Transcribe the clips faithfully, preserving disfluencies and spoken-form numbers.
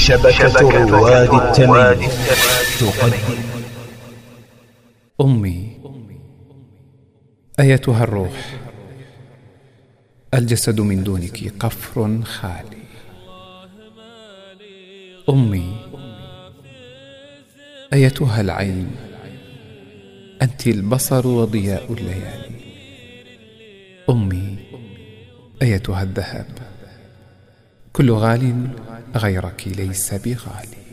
شبكة رواد التميم تقدم. أمي أيتها الروح، الجسد من دونك قفر خالي. أمي أيتها العين، أنت البصر وضياء الليالي. أمي أيتها الذهب، كل غال غيرك ليس بغالي.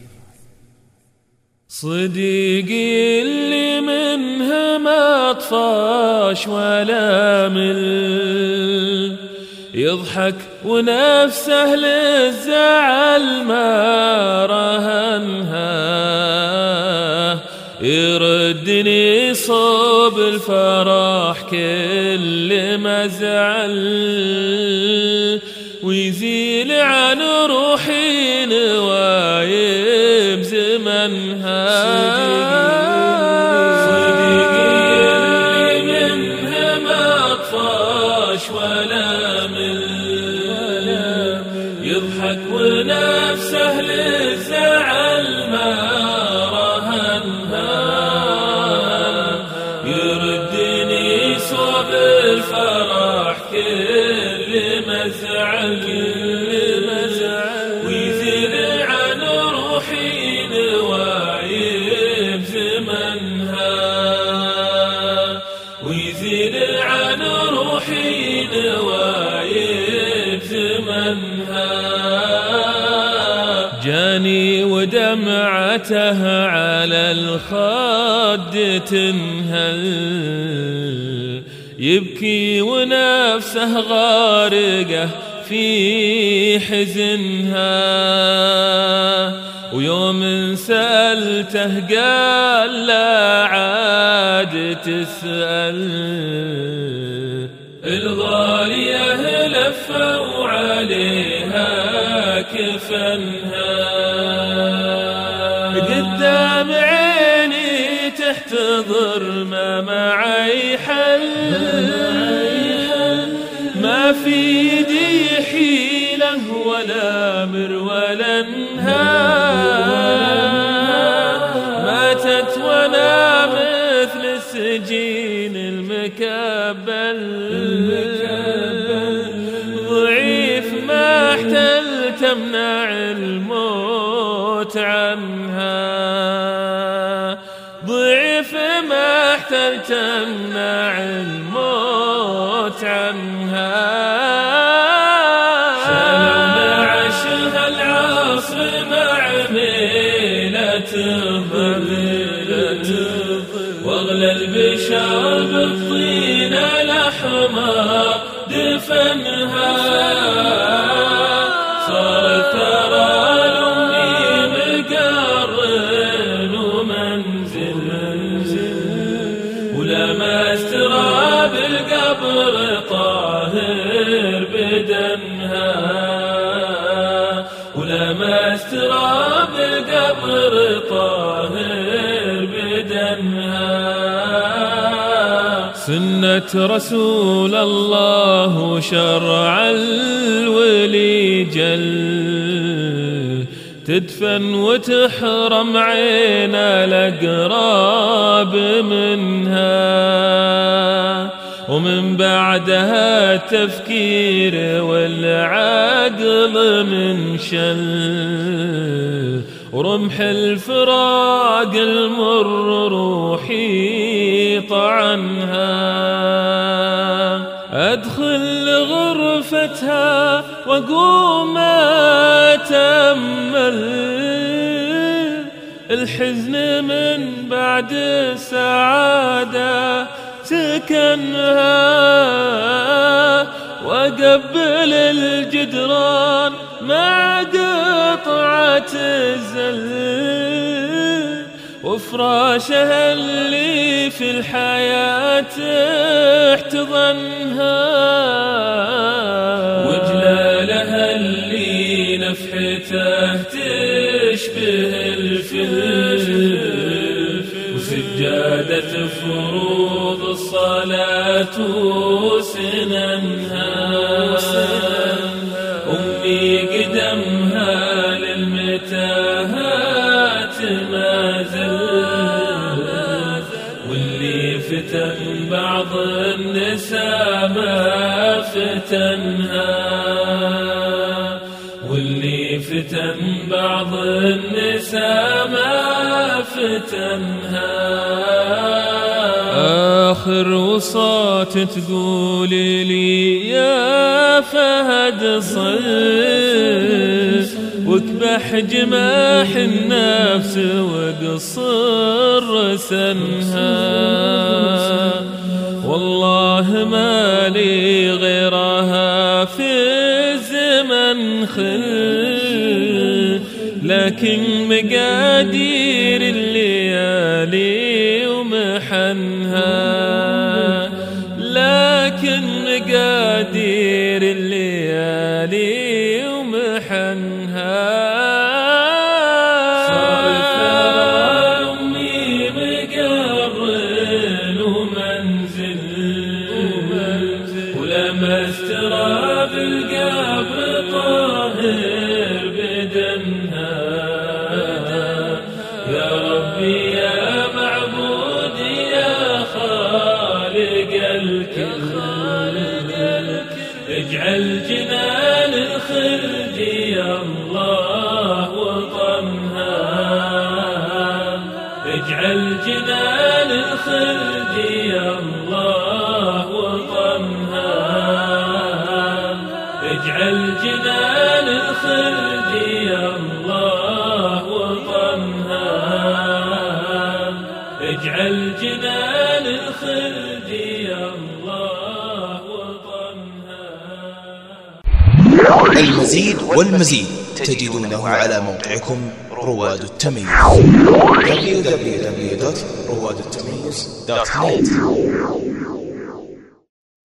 صديقي اللي منها ما طفاش ولا مل، يضحك ونفسه للزعل ما رهنها، يردني صوب الفرح كل ما زعل، ويزيل عن روحي نوايب زمنها. صديقي اللي منها ما طفاش ولا مل، يضحك ونفسه للزعل ما رهنها، يردني صوب الفرح كل ما زعل، ويزيل عن روحي نوايب زمنها، ويزيل عن روحي نوايب زمنها. جاني ودمعته على الخد تنهل، يبكي ونفسه غارقه في حزنها، ويوم سألته قال لا عاد تسأل، الغالية لفوا عليها كفنها. قدام عيني تحتضر ما معي حل، ما في يدي حيلة ولا مر ولا انهار، ماتت وانا مثل السجين المكبل، ضعيف ما احتل تمنع الموت عنها، ضعيف ما احتل تمنع الموت عنها. شالوا عشها العصر مع ميلة الظل، واغلى البشر بالطين الأحمر دفنها، صار الثرى لأمي مقرن ومنزل، ولما استراب القبر طاهر بدنها، ولما استراب القبر طاهر بدنها. سنة رسول الله شرع الولي جل، تدفن وتحرم عين الأقراب منها، ومن بعدها التفكير والعقل منشل، ورمح الفراق المر روحي طعنها. أدخل غرفتها وأقوم أتأمل، الحزن من بعد السعادة سكنها، وأقبل الجدران مع قطعة الزل، وفراشها اللي في الحياة احتضنها، وجلالها اللي نفحته تشبه الفل، وسجادة فروض الصلاة وسننها. أمي قدمها للمتقين المتاهات ما زل، واللي فتن بعض النساء ما فتنها، واللي فتن بعض النساء ما فتنها. آخر وصات تقولي لي يا فهد صل، واكبح جماح النفس وقصر سنها، والله ما لي غيرها في الزمن خل، لكن مقادير الليالي ومحنها، لكن مقادير الليالي ومحنها. صار ثار أمي مقرن ومنزل، ولمست راب القبر طاهر بدمها. يا ربي يا معبودي يا خالق الكل، اجعل جنان الخلد يا الله وطنها، اجعل جنان الخلد يا الله وطنها، اجعل جنان الخلد يا الله وطنها، اجعل جنان الخلد يا الله وطنها. المزيد والمزيد تجدونه على موقعكم رواد التميز دبليو دبليو دبليو دوت رواد التميز دوت نت.